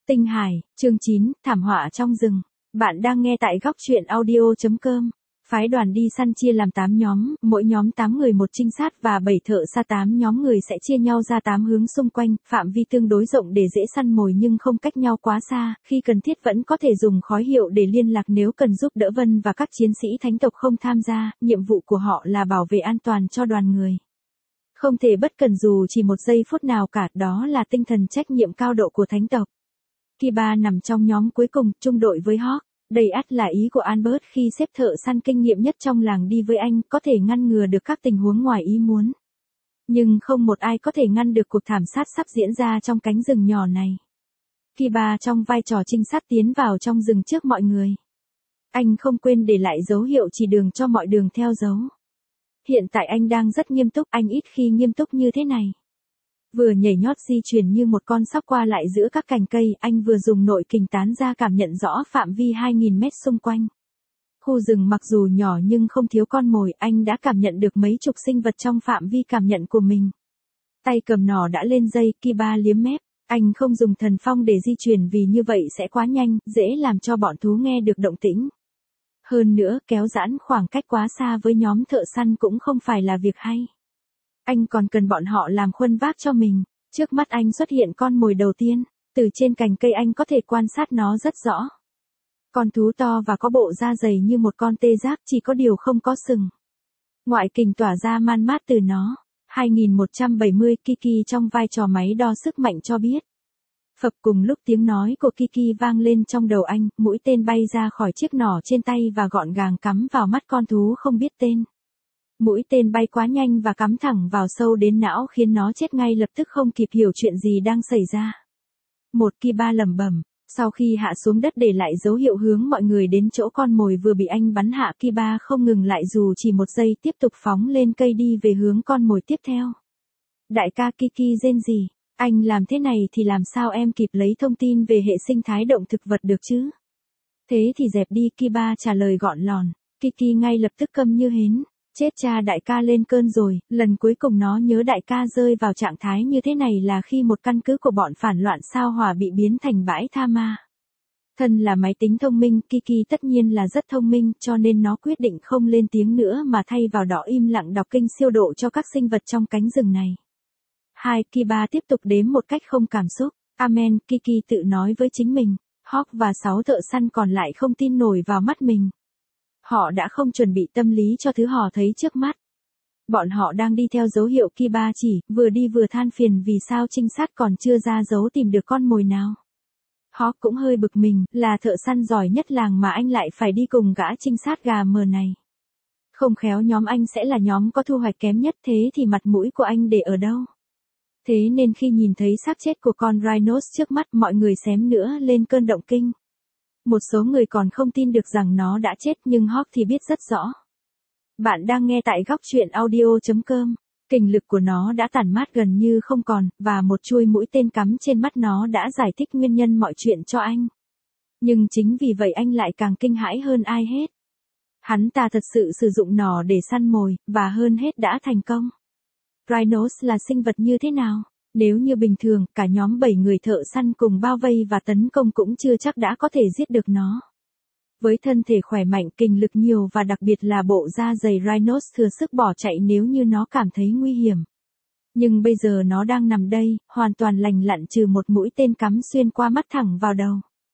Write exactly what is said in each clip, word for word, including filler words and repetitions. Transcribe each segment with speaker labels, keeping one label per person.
Speaker 1: Tinh Hải, chương chín, thảm họa trong rừng. Bạn đang nghe tại góc truyện audio chấm com. Phái đoàn đi săn chia làm tám nhóm, mỗi nhóm tám người một trinh sát và bảy thợ sa tám nhóm người sẽ chia nhau ra tám hướng xung quanh, phạm vi tương đối rộng để dễ săn mồi nhưng không cách nhau quá xa, khi cần thiết vẫn có thể dùng khói hiệu để liên lạc nếu cần giúp đỡ. Vân và các chiến sĩ thánh tộc không tham gia, nhiệm vụ của họ là bảo vệ an toàn cho đoàn người. Không thể bất cần dù chỉ một giây phút nào cả, đó là tinh thần trách nhiệm cao độ của thánh tộc. Kiba nằm trong nhóm cuối cùng, chung đội với Hawk. Đây ắt là ý của Albert khi xếp thợ săn kinh nghiệm nhất trong làng đi với anh, có thể ngăn ngừa được các tình huống ngoài ý muốn. Nhưng không một ai có thể ngăn được cuộc thảm sát sắp diễn ra trong cánh rừng nhỏ này. Kiba trong vai trò trinh sát tiến vào trong rừng trước mọi người. Anh không quên để lại dấu hiệu chỉ đường cho mọi đường theo dấu. Hiện tại anh đang rất nghiêm túc, anh ít khi nghiêm túc như thế này. Vừa nhảy nhót di chuyển như một con sóc qua lại giữa các cành cây, anh vừa dùng nội kình tán ra cảm nhận rõ phạm vi hai nghìn mét xung quanh. Khu rừng mặc dù nhỏ nhưng không thiếu con mồi, anh đã cảm nhận được mấy chục sinh vật trong phạm vi cảm nhận của mình. Tay cầm nỏ đã lên dây, Kiba liếm mép, anh không dùng thần phong để di chuyển vì như vậy sẽ quá nhanh, dễ làm cho bọn thú nghe được động tĩnh. Hơn nữa, kéo giãn khoảng cách quá xa với nhóm thợ săn cũng không phải là việc hay. Anh còn cần bọn họ làm khuân vác cho mình. Trước mắt anh xuất hiện con mồi đầu tiên. Từ trên cành cây anh có thể quan sát nó rất rõ. Con thú to và có bộ da dày như một con tê giác, chỉ có điều không có sừng. Ngoại kình tỏa ra man mát từ nó. hai nghìn một trăm bảy mươi Kiki trong vai trò máy đo sức mạnh cho biết. Phập, cùng lúc tiếng nói của Kiki vang lên trong đầu anh, mũi tên bay ra khỏi chiếc nỏ trên tay và gọn gàng cắm vào mắt con thú không biết tên. Mũi tên bay quá nhanh và cắm thẳng vào sâu đến não khiến nó chết ngay lập tức, không kịp hiểu chuyện gì đang xảy ra. Một Kiba lẩm bẩm, sau khi hạ xuống đất để lại dấu hiệu hướng mọi người đến chỗ con mồi vừa bị anh bắn hạ, Kiba không ngừng lại dù chỉ một giây, tiếp tục phóng lên cây đi về hướng con mồi tiếp theo. Đại ca, Kiki rên rỉ, anh làm thế này thì làm sao em kịp lấy thông tin về hệ sinh thái động thực vật được chứ? Thế thì dẹp đi, Kiba trả lời gọn lòn. Kiki ngay lập tức câm như hến. Chết cha, đại ca lên cơn rồi. Lần cuối cùng nó nhớ đại ca rơi vào trạng thái như thế này là khi một căn cứ của bọn phản loạn sao Hỏa bị biến thành bãi tha ma. Thân là máy tính thông minh, Kiki tất nhiên là rất thông minh, cho nên nó quyết định không lên tiếng nữa mà thay vào đó im lặng đọc kinh siêu độ cho các sinh vật trong cánh rừng này. Hai Kiba tiếp tục đếm một cách không cảm xúc. Amen, Kiki tự nói với chính mình. Hawk và sáu thợ săn còn lại không tin nổi vào mắt mình. Họ đã không chuẩn bị tâm lý cho thứ họ thấy trước mắt. Bọn họ đang đi theo dấu hiệu Kiba chỉ, vừa đi vừa than phiền vì sao trinh sát còn chưa ra dấu tìm được con mồi nào. Hawk cũng hơi bực mình, là thợ săn giỏi nhất làng mà anh lại phải đi cùng gã trinh sát gà mờ này. Không khéo nhóm anh sẽ là nhóm có thu hoạch kém nhất, thế thì mặt mũi của anh để ở đâu? Thế nên khi nhìn thấy xác chết của con rhinos trước mắt, mọi người xém nữa lên cơn động kinh. Một số người còn không tin được rằng nó đã chết, nhưng Hawk thì biết rất rõ. Bạn đang nghe tại góc truyện audio chấm com. Kình lực của nó đã tản mát gần như không còn, và một chuôi mũi tên cắm trên mắt nó đã giải thích nguyên nhân mọi chuyện cho anh. Nhưng chính vì vậy anh lại càng kinh hãi hơn ai hết. Hắn ta thật sự sử dụng nỏ để săn mồi, và hơn hết đã thành công. Rhinos là sinh vật như thế nào? Nếu như bình thường, cả nhóm bảy người thợ săn cùng bao vây và tấn công cũng chưa chắc đã có thể giết được nó. Với thân thể khỏe mạnh, kình lực nhiều và đặc biệt là bộ da dày, Rhinos thừa sức bỏ chạy nếu như nó cảm thấy nguy hiểm. Nhưng bây giờ nó đang nằm đây, hoàn toàn lành lặn trừ một mũi tên cắm xuyên qua mắt thẳng vào đầu.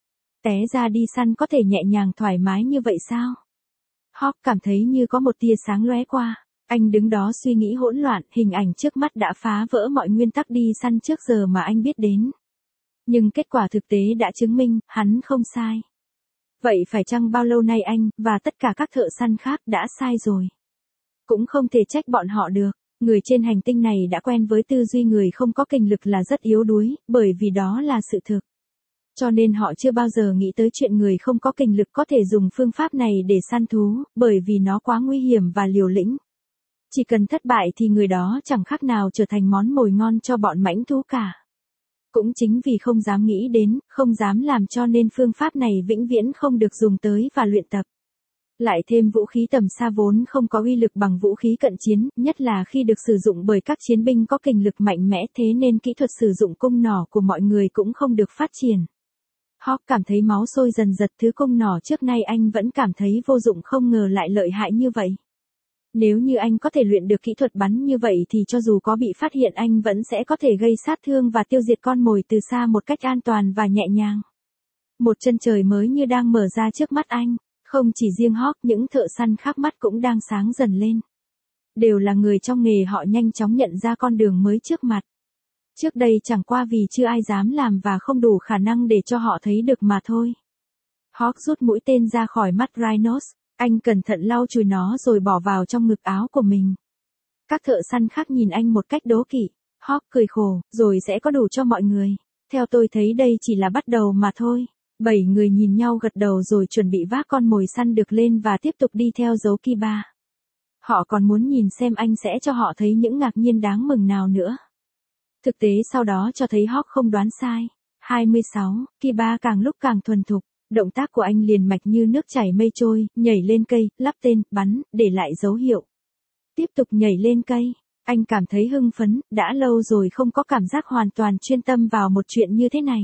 Speaker 1: Té ra đi săn có thể nhẹ nhàng thoải mái như vậy sao? Hawk cảm thấy như có một tia sáng lóe qua. Anh đứng đó suy nghĩ hỗn loạn, hình ảnh trước mắt đã phá vỡ mọi nguyên tắc đi săn trước giờ mà anh biết đến. Nhưng kết quả thực tế đã chứng minh, hắn không sai. Vậy phải chăng bao lâu nay anh, và tất cả các thợ săn khác đã sai rồi? Cũng không thể trách bọn họ được, người trên hành tinh này đã quen với tư duy người không có kình lực là rất yếu đuối, bởi vì đó là sự thực. Cho nên họ chưa bao giờ nghĩ tới chuyện người không có kình lực có thể dùng phương pháp này để săn thú, bởi vì nó quá nguy hiểm và liều lĩnh. Chỉ cần thất bại thì người đó chẳng khác nào trở thành món mồi ngon cho bọn mãnh thú cả. Cũng chính vì không dám nghĩ đến, không dám làm cho nên phương pháp này vĩnh viễn không được dùng tới và luyện tập. Lại thêm vũ khí tầm xa vốn không có uy lực bằng vũ khí cận chiến, nhất là khi được sử dụng bởi các chiến binh có kình lực mạnh mẽ, thế nên kỹ thuật sử dụng cung nỏ của mọi người cũng không được phát triển. Hawk cảm thấy máu sôi dần dật, thứ cung nỏ trước nay anh vẫn cảm thấy vô dụng không ngờ lại lợi hại như vậy. Nếu như anh có thể luyện được kỹ thuật bắn như vậy thì cho dù có bị phát hiện anh vẫn sẽ có thể gây sát thương và tiêu diệt con mồi từ xa một cách an toàn và nhẹ nhàng. Một chân trời mới như đang mở ra trước mắt anh, không chỉ riêng Hawk, những thợ săn khác mắt cũng đang sáng dần lên. Đều là người trong nghề, họ nhanh chóng nhận ra con đường mới trước mặt. Trước đây chẳng qua vì chưa ai dám làm và không đủ khả năng để cho họ thấy được mà thôi. Hawk rút mũi tên ra khỏi mắt Rhinos, anh cẩn thận lau chùi nó rồi bỏ vào trong ngực áo của mình. Các thợ săn khác nhìn anh một cách đố kỵ. Hawk cười khổ, rồi sẽ có đủ cho mọi người. Theo tôi thấy đây chỉ là bắt đầu mà thôi. Bảy người nhìn nhau gật đầu rồi chuẩn bị vác con mồi săn được lên và tiếp tục đi theo dấu Kiba. Họ còn muốn nhìn xem anh sẽ cho họ thấy những ngạc nhiên đáng mừng nào nữa. Thực tế sau đó cho thấy Hawk không đoán sai. hai mươi sáu, Kiba càng lúc càng thuần thục. Động tác của anh liền mạch như nước chảy mây trôi, nhảy lên cây, lắp tên, bắn, để lại dấu hiệu. Tiếp tục nhảy lên cây. Anh cảm thấy hưng phấn, đã lâu rồi không có cảm giác hoàn toàn chuyên tâm vào một chuyện như thế này.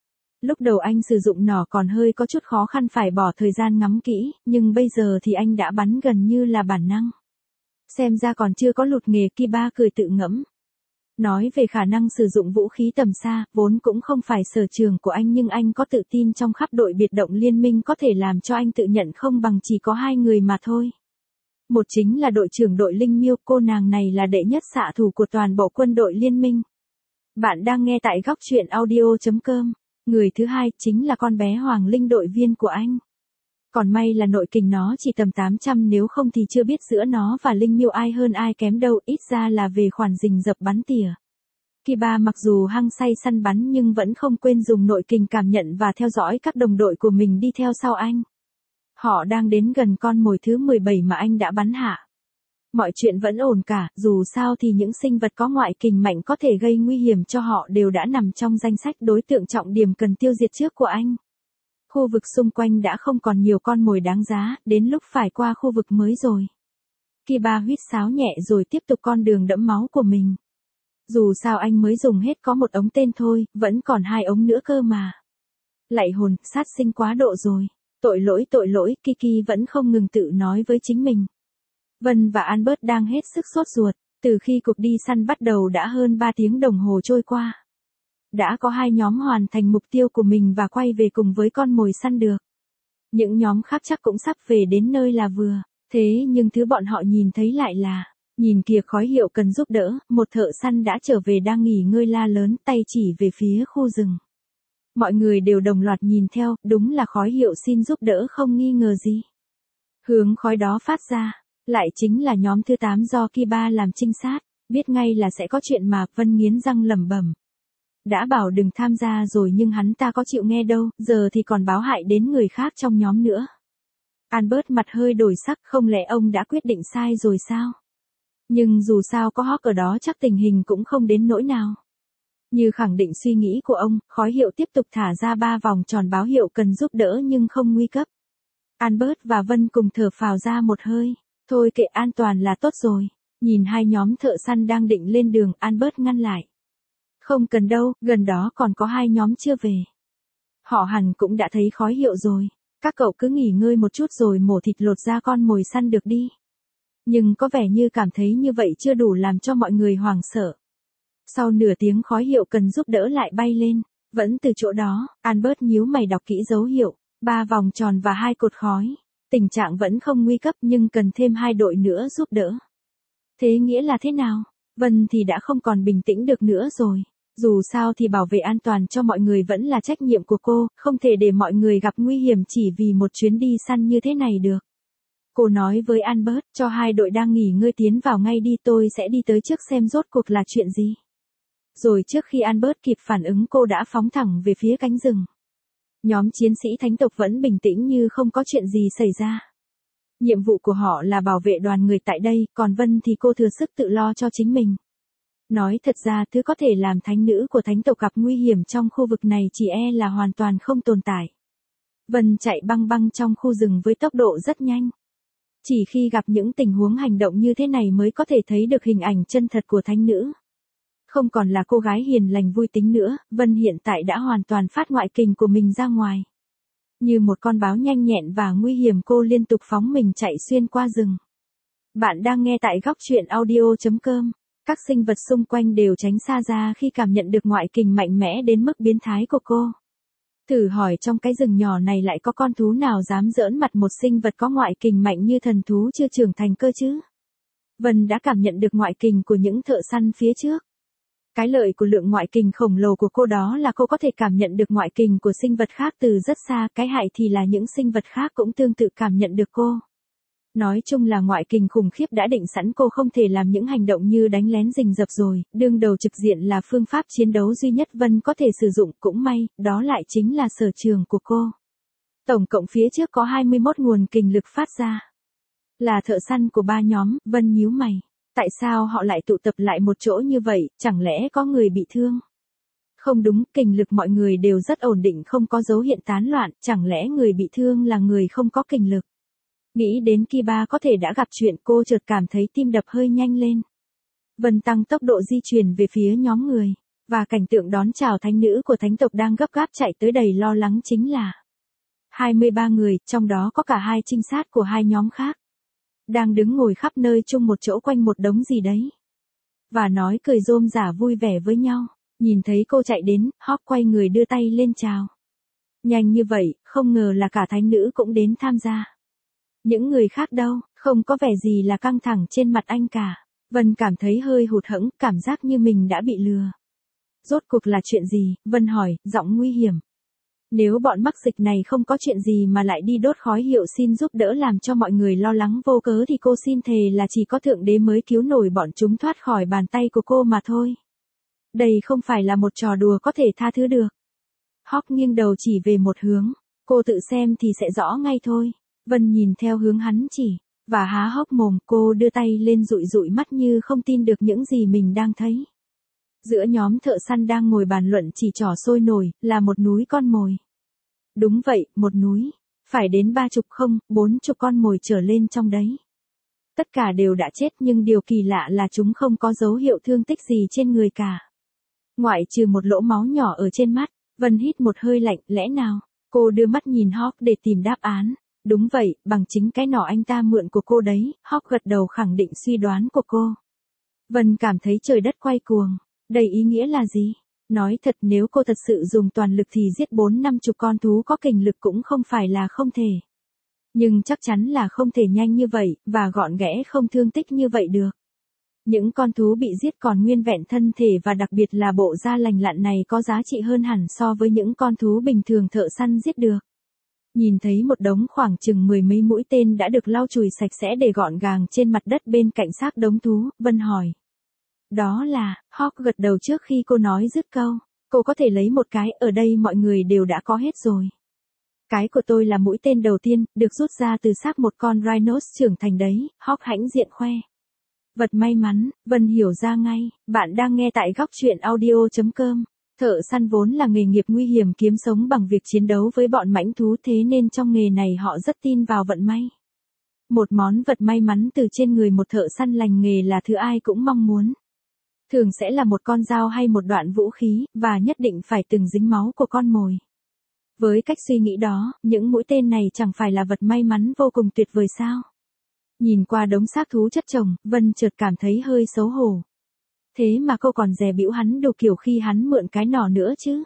Speaker 1: Lúc đầu anh sử dụng nỏ còn hơi có chút khó khăn, phải bỏ thời gian ngắm kỹ, nhưng bây giờ thì anh đã bắn gần như là bản năng. Xem ra còn chưa có lụt nghề, Kiba cười tự ngẫm. Nói về khả năng sử dụng vũ khí tầm xa, vốn cũng không phải sở trường của anh, nhưng anh có tự tin trong khắp đội biệt động liên minh có thể làm cho anh tự nhận không bằng chỉ có hai người mà thôi. Một chính là đội trưởng đội Linh Miêu, cô nàng này là đệ nhất xạ thủ của toàn bộ quân đội liên minh. Bạn đang nghe tại góc truyện audio chấm com. Người thứ hai chính là con bé Hoàng Linh, đội viên của anh. Còn may là nội kình nó chỉ tầm tám trăm, nếu không thì chưa biết giữa nó và Linh Miêu ai hơn ai kém đâu, ít ra là về khoản rình rập bắn tỉa. Kiba mặc dù hăng say săn bắn nhưng vẫn không quên dùng nội kình cảm nhận và theo dõi các đồng đội của mình đi theo sau anh. Họ đang đến gần con mồi thứ mười bảy mà anh đã bắn hạ. Mọi chuyện vẫn ổn cả, dù sao thì những sinh vật có ngoại kình mạnh có thể gây nguy hiểm cho họ đều đã nằm trong danh sách đối tượng trọng điểm cần tiêu diệt trước của anh. Khu vực xung quanh đã không còn nhiều con mồi đáng giá, đến lúc phải qua khu vực mới rồi. Kiba huýt sáo nhẹ rồi tiếp tục con đường đẫm máu của mình. Dù sao anh mới dùng hết có một ống tên thôi, vẫn còn hai ống nữa cơ mà. Lạy hồn, sát sinh quá độ rồi. Tội lỗi tội lỗi, Kiki vẫn không ngừng tự nói với chính mình. Vân và Albert đang hết sức sốt ruột, từ khi cuộc đi săn bắt đầu đã hơn ba tiếng đồng hồ trôi qua. Đã có hai nhóm hoàn thành mục tiêu của mình và quay về cùng với con mồi săn được. Những nhóm khác chắc cũng sắp về đến nơi là vừa, thế nhưng thứ bọn họ nhìn thấy lại là, nhìn kìa, khói hiệu cần giúp đỡ, một thợ săn đã trở về đang nghỉ ngơi la lớn, tay chỉ về phía khu rừng. Mọi người đều đồng loạt nhìn theo, đúng là khói hiệu xin giúp đỡ không nghi ngờ gì. Hướng khói đó phát ra, lại chính là nhóm thứ tám do Kiba làm trinh sát, biết ngay là sẽ có chuyện mà. Vân nghiến răng lẩm bẩm. Đã bảo đừng tham gia rồi nhưng hắn ta có chịu nghe đâu, giờ thì còn báo hại đến người khác trong nhóm nữa. Albert mặt hơi đổi sắc, không lẽ ông đã quyết định sai rồi sao? Nhưng dù sao có Hawk ở đó chắc tình hình cũng không đến nỗi nào. Như khẳng định suy nghĩ của ông, khói hiệu tiếp tục thả ra ba vòng tròn báo hiệu cần giúp đỡ nhưng không nguy cấp. Albert và Vân cùng thở phào ra một hơi. Thôi kệ, an toàn là tốt rồi. Nhìn hai nhóm thợ săn đang định lên đường, Albert ngăn lại. Không cần đâu, gần đó còn có hai nhóm chưa về. Họ hẳn cũng đã thấy khói hiệu rồi. Các cậu cứ nghỉ ngơi một chút rồi mổ thịt lột ra con mồi săn được đi. Nhưng có vẻ như cảm thấy như vậy chưa đủ làm cho mọi người hoảng sợ. Sau nửa tiếng khói hiệu cần giúp đỡ lại bay lên. Vẫn từ chỗ đó, Albert nhíu mày đọc kỹ dấu hiệu. Ba vòng tròn và hai cột khói. Tình trạng vẫn không nguy cấp nhưng cần thêm hai đội nữa giúp đỡ. Thế nghĩa là thế nào? Vân thì đã không còn bình tĩnh được nữa rồi. Dù sao thì bảo vệ an toàn cho mọi người vẫn là trách nhiệm của cô, không thể để mọi người gặp nguy hiểm chỉ vì một chuyến đi săn như thế này được. Cô nói với Albert, cho hai đội đang nghỉ ngơi tiến vào ngay đi, tôi sẽ đi tới trước xem rốt cuộc là chuyện gì. Rồi trước khi Albert kịp phản ứng cô đã phóng thẳng về phía cánh rừng. Nhóm chiến sĩ thánh tộc vẫn bình tĩnh như không có chuyện gì xảy ra. Nhiệm vụ của họ là bảo vệ đoàn người tại đây, còn Vân thì cô thừa sức tự lo cho chính mình. Nói thật ra thứ có thể làm thánh nữ của thánh tộc gặp nguy hiểm trong khu vực này chỉ e là hoàn toàn không tồn tại. Vân chạy băng băng trong khu rừng với tốc độ rất nhanh. Chỉ khi gặp những tình huống hành động như thế này mới có thể thấy được hình ảnh chân thật của thánh nữ. Không còn là cô gái hiền lành vui tính nữa, Vân hiện tại đã hoàn toàn phát ngoại kình của mình ra ngoài. Như một con báo nhanh nhẹn và nguy hiểm cô liên tục phóng mình chạy xuyên qua rừng. Bạn đang nghe tại góc chuyện audio chấm com. Các sinh vật xung quanh đều tránh xa ra khi cảm nhận được ngoại kình mạnh mẽ đến mức biến thái của cô. Thử hỏi trong cái rừng nhỏ này lại có con thú nào dám giỡn mặt một sinh vật có ngoại kình mạnh như thần thú chưa trưởng thành cơ chứ? Vân đã cảm nhận được ngoại kình của những thợ săn phía trước. Cái lợi của lượng ngoại kình khổng lồ của cô đó là cô có thể cảm nhận được ngoại kình của sinh vật khác từ rất xa, cái hại thì là những sinh vật khác cũng tương tự cảm nhận được cô. Nói chung là ngoại kình khủng khiếp đã định sẵn cô không thể làm những hành động như đánh lén rình rập rồi, đương đầu trực diện là phương pháp chiến đấu duy nhất Vân có thể sử dụng, cũng may, đó lại chính là sở trường của cô. Tổng cộng phía trước có hai mươi mốt nguồn kình lực phát ra. Là thợ săn của ba nhóm, Vân nhíu mày. Tại sao họ lại tụ tập lại một chỗ như vậy, chẳng lẽ có người bị thương? Không đúng, kình lực mọi người đều rất ổn định không có dấu hiện tán loạn, chẳng lẽ người bị thương là người không có kình lực? Nghĩ đến Kiba có thể đã gặp chuyện cô chợt cảm thấy tim đập hơi nhanh lên. Vân tăng tốc độ di chuyển về phía nhóm người, và cảnh tượng đón chào thánh nữ của thánh tộc đang gấp gáp chạy tới đầy lo lắng chính là hai mươi ba người, trong đó có cả hai trinh sát của hai nhóm khác. Đang đứng ngồi khắp nơi chung một chỗ quanh một đống gì đấy. Và nói cười rôm rả vui vẻ với nhau. Nhìn thấy cô chạy đến, Hawk quay người đưa tay lên chào. Nhanh như vậy, không ngờ là cả thánh nữ cũng đến tham gia. Những người khác đâu, không có vẻ gì là căng thẳng trên mặt anh cả. Vân cảm thấy hơi hụt hẫng, cảm giác như mình đã bị lừa. Rốt cuộc là chuyện gì? Vân hỏi, giọng nguy hiểm. Nếu bọn mắc dịch này không có chuyện gì mà lại đi đốt khói hiệu xin giúp đỡ làm cho mọi người lo lắng vô cớ thì cô xin thề là chỉ có Thượng Đế mới cứu nổi bọn chúng thoát khỏi bàn tay của cô mà thôi. Đây không phải là một trò đùa có thể tha thứ được. Hawk nghiêng đầu chỉ về một hướng. Cô tự xem thì sẽ rõ ngay thôi. Vân nhìn theo hướng hắn chỉ, và há hốc mồm, cô đưa tay lên dụi dụi mắt như không tin được những gì mình đang thấy. Giữa nhóm thợ săn đang ngồi bàn luận chỉ trỏ sôi nổi, là một núi con mồi. Đúng vậy, một núi. Phải đến ba chục không, bốn chục con mồi trở lên trong đấy. Tất cả đều đã chết nhưng điều kỳ lạ là chúng không có dấu hiệu thương tích gì trên người cả. Ngoại trừ một lỗ máu nhỏ ở trên mắt, Vân hít một hơi lạnh, lẽ nào? Cô đưa mắt nhìn Hawk để tìm đáp án. Đúng vậy, bằng chính cái nỏ anh ta mượn của cô đấy, Hawk gật đầu khẳng định suy đoán của cô. Vân cảm thấy trời đất quay cuồng. Đây ý nghĩa là gì? Nói thật nếu cô thật sự dùng toàn lực thì giết bốn năm chục con thú có kình lực cũng không phải là không thể. Nhưng chắc chắn là không thể nhanh như vậy, và gọn ghẽ không thương tích như vậy được. Những con thú bị giết còn nguyên vẹn thân thể và đặc biệt là bộ da lành lặn này có giá trị hơn hẳn so với những con thú bình thường thợ săn giết được. Nhìn thấy một đống khoảng chừng mười mấy mũi tên đã được lau chùi sạch sẽ để gọn gàng trên mặt đất bên cạnh xác đống thú, Vân hỏi. Đó là, Hawk gật đầu trước khi cô nói dứt câu. Cô có thể lấy một cái, ở đây mọi người đều đã có hết rồi. Cái của tôi là mũi tên đầu tiên, được rút ra từ xác một con rhinos trưởng thành đấy, Hawk hãnh diện khoe. Vật may mắn, Vân hiểu ra ngay, bạn đang nghe tại góc chuyện audio chấm com. Thợ săn vốn là nghề nghiệp nguy hiểm kiếm sống bằng việc chiến đấu với bọn mãnh thú thế nên trong nghề này họ rất tin vào vận may. Một món vật may mắn từ trên người một thợ săn lành nghề là thứ ai cũng mong muốn. Thường sẽ là một con dao hay một đoạn vũ khí, và nhất định phải từng dính máu của con mồi. Với cách suy nghĩ đó, những mũi tên này chẳng phải là vật may mắn vô cùng tuyệt vời sao? Nhìn qua đống xác thú chất chồng, Vân chợt cảm thấy hơi xấu hổ. Thế mà cô còn dè bĩu hắn đồ kiểu khi hắn mượn cái nỏ nữa chứ.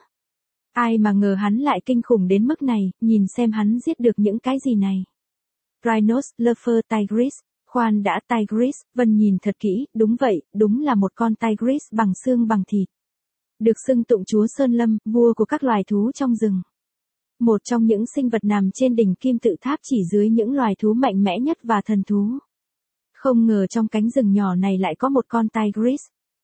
Speaker 1: Ai mà ngờ hắn lại kinh khủng đến mức này, nhìn xem hắn giết được những cái gì này. Rhinos, Leopard, Tigris. Khoan đã, Tigris, Vân nhìn thật kỹ, đúng vậy, đúng là một con Tigris bằng xương bằng thịt. Được xưng tụng chúa Sơn Lâm, vua của các loài thú trong rừng. Một trong những sinh vật nằm trên đỉnh kim tự tháp chỉ dưới những loài thú mạnh mẽ nhất và thần thú. Không ngờ trong cánh rừng nhỏ này lại có một con Tigris.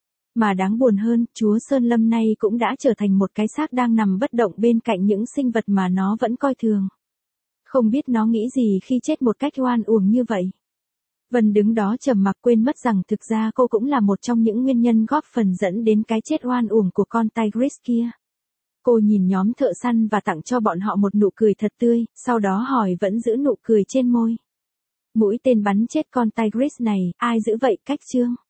Speaker 1: Mà đáng buồn hơn, chúa Sơn Lâm nay cũng đã trở thành một cái xác đang nằm bất động bên cạnh những sinh vật mà nó vẫn coi thường. Không biết nó nghĩ gì khi chết một cách oan uổng như vậy. Vân đứng đó trầm mặc quên mất rằng thực ra cô cũng là một trong những nguyên nhân góp phần dẫn đến cái chết oan uổng của con Tigris kia. Cô nhìn nhóm thợ săn và tặng cho bọn họ một nụ cười thật tươi, sau đó hỏi vẫn giữ nụ cười trên môi. Mũi tên bắn chết con Tigris này, ai giữ vậy cách chương?